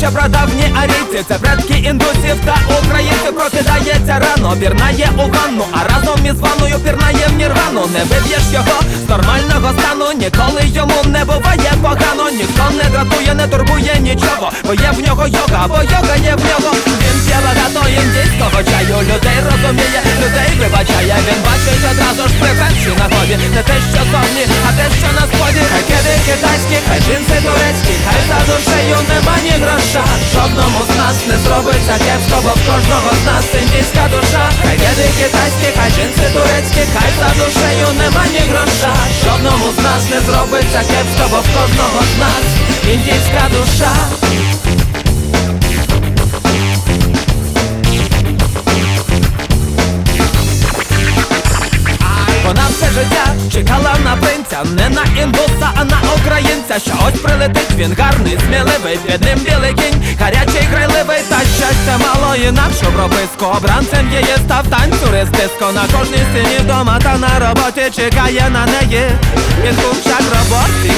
прадавні арійці, це предки індусів та українців. Прокидається рано, пірнає у ванну, а разом із ванною пірнає в нірвану. Не виб'єш його з нормального стану, ніколи йому не буває погано. Ніхто не дратує, не турбує нічого, бо є в нього йога, бо йога є в нього. Він п'є багато індійського чаю, людей розуміє, людей вибачає. Він бачить одразу ж при першій нагоді не те, що зовні, а те, що на сході. Хай кеди китайські, хай джинси турецькі, хай за душею нема ні гроша. Жодному з нас не зробиться кепсько, бо в кожного з нас індійська душа. Хай кеди китайські, хай джинси турецькі, хай за душею нема ні гроша. Жодному з нас не зробиться кепсько, бо в кожного з нас індійська душа. Вона все життя чекала на принця, не на індуса, а на українця. Що ось прилетить, він гарний, сміливий, під ним білий кінь, гарячий, грайливий. Та щастя мало інакшу прописку, обранцем її став танцюрист з диско. На кожній стіні вдома та на роботі чекає на неї він кумчак роботі.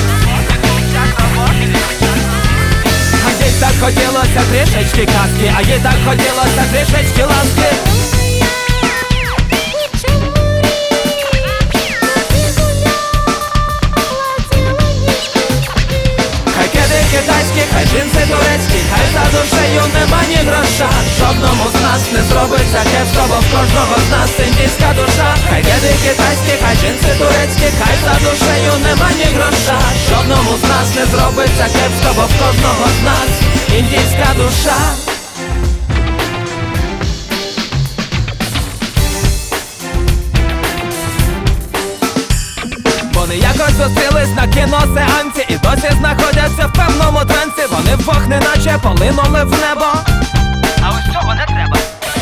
А їй так хотілося трішечки казки, а їй так хотілося трішечки ласки. Китайські, хай джинси турецькі, хай за душею нема ні гроша. Жодному з нас не зробиться кепсько, бо в кожного з нас індійська душа. Хай кеди китайські, хай джинси турецькі, хай за душею нема ні гроша. Жодному з нас не зробиться кепсько, бо в кожного з нас індійська душа. Вони якось зустрілись на кіносеансі і досі знаходяться в певному трансі. Вони вдвох неначе полинули в небо. А ось цього не треба.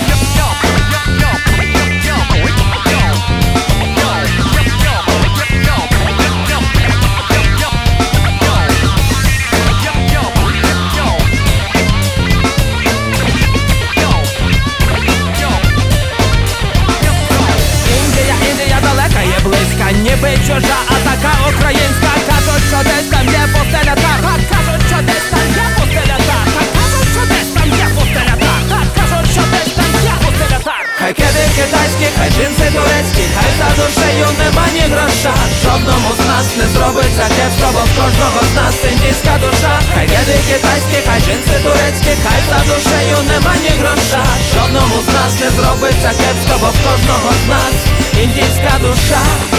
Індія далека є близька, ніби чужа, а така українська. Кажуть, що десь там є пустеля та, кажуть, що десь там є пустеля та, кажуть, що десь там є пустеля та, кажуть, що десь там є пустеля та. Хай кеди китайські, хай джинси турецькі, хай за душею нема ні гроша. Жодному з нас не зробиться кепсько, бо в кожного з нас індійська душа. Хай кеди китайські, хай джинси турецькі, хай за душею нема ні гроша. Жодному з нас не зробиться кепсько, бо в кожного з нас індійська душа.